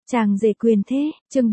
Chàng rể quyền thế, chương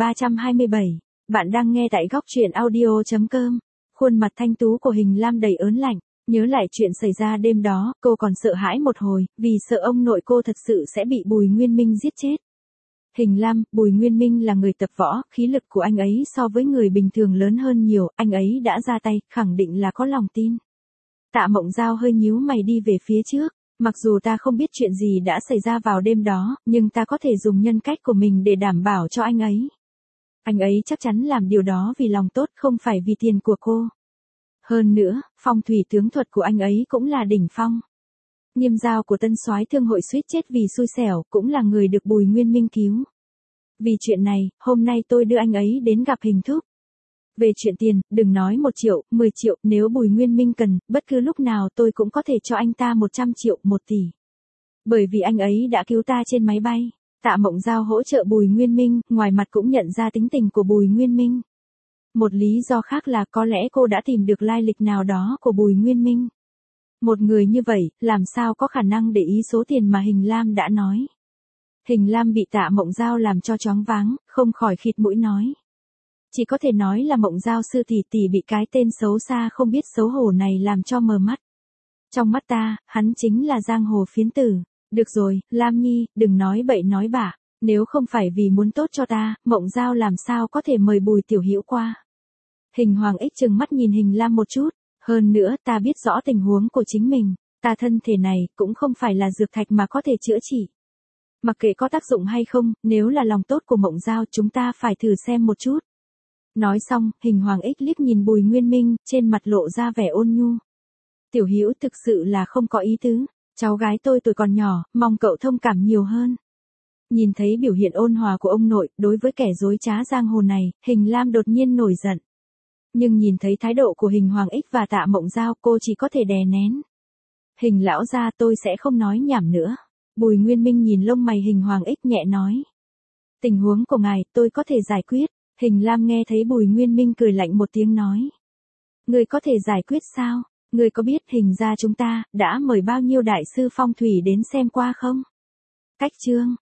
4327. Bạn đang nghe tại góc truyện audio.com. Khuôn mặt thanh tú của Hình Lam đầy ớn lạnh, nhớ lại chuyện xảy ra đêm đó, cô còn sợ hãi một hồi, vì sợ ông nội cô thật sự sẽ bị Bùi Nguyên Minh giết chết. Hình Lam, Bùi Nguyên Minh là người tập võ, khí lực của anh ấy so với người bình thường lớn hơn nhiều, anh ấy đã ra tay, khẳng định là có lòng tin. Tạ Mộng Giao hơi nhíu mày đi về phía trước. Mặc dù ta không biết chuyện gì đã xảy ra vào đêm đó, nhưng ta có thể dùng nhân cách của mình để đảm bảo cho anh ấy. Anh ấy chắc chắn làm điều đó vì lòng tốt không phải vì tiền của cô. Hơn nữa, phong thủy tướng thuật của anh ấy cũng là đỉnh phong. Nghiêm Giao của Tân Soái Thương hội suýt chết vì xui xẻo, cũng là người được Bùi Nguyên Minh cứu. Vì chuyện này, hôm nay tôi đưa anh ấy đến gặp Hình thúc. Về chuyện tiền, đừng nói 1 triệu, 10 triệu, nếu Bùi Nguyên Minh cần, bất cứ lúc nào tôi cũng có thể cho anh ta 100 triệu, 1 tỷ. Bởi vì anh ấy đã cứu ta trên máy bay. Tạ Mộng Giao hỗ trợ Bùi Nguyên Minh, ngoài mặt cũng nhận ra tính tình của Bùi Nguyên Minh. Một lý do khác là có lẽ cô đã tìm được lai lịch nào đó của Bùi Nguyên Minh. Một người như vậy, làm sao có khả năng để ý số tiền mà Hình Lam đã nói. Hình Lam bị Tạ Mộng Giao làm cho choáng váng, không khỏi khịt mũi nói. Chỉ có thể nói là Mộng Giao sư tỷ tỷ bị cái tên xấu xa không biết xấu hổ này làm cho mờ mắt. Trong mắt ta, hắn chính là giang hồ phiến tử. Được rồi, Lam Nhi, đừng nói bậy nói bạ. Nếu không phải vì muốn tốt cho ta, Mộng Giao làm sao có thể mời Bùi Tiểu Hữu qua. Hình Hoàng Ích trừng mắt nhìn Hình Lam một chút. Hơn nữa ta biết rõ tình huống của chính mình. Ta thân thể này cũng không phải là dược thạch mà có thể chữa trị. Mặc kệ có tác dụng hay không, nếu là lòng tốt của Mộng Giao chúng ta phải thử xem một chút. Nói xong, Hình Hoàng Ích liếc nhìn Bùi Nguyên Minh, trên mặt lộ ra vẻ ôn nhu. Tiểu Hữu thực sự là không có ý tứ, cháu gái tôi tuổi còn nhỏ, mong cậu thông cảm nhiều hơn. Nhìn thấy biểu hiện ôn hòa của ông nội, đối với kẻ dối trá giang hồ này, Hình Lam đột nhiên nổi giận. Nhưng nhìn thấy thái độ của Hình Hoàng Ích và Tạ Mộng Giao, cô chỉ có thể đè nén. Hình lão gia, tôi sẽ không nói nhảm nữa. Bùi Nguyên Minh nhìn lông mày Hình Hoàng Ích nhẹ nói. Tình huống của ngài, tôi có thể giải quyết. Hình Lam nghe thấy Bùi Nguyên Minh cười lạnh một tiếng nói. Người có thể giải quyết sao? Người có biết Hình gia chúng ta đã mời bao nhiêu đại sư phong thủy đến xem qua không? Cách chương.